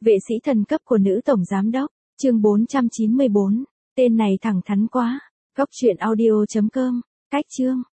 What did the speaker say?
Vệ sĩ thần cấp của nữ tổng giám đốc, chương 494, tên này thẳng thắn quá. Góc truyện audio.com, cách chương.